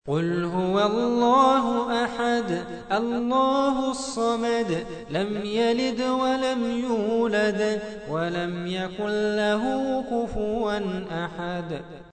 قل هو الله أحد الله الصمد لم يلد ولم يولد ولم يكن له كفوا أحد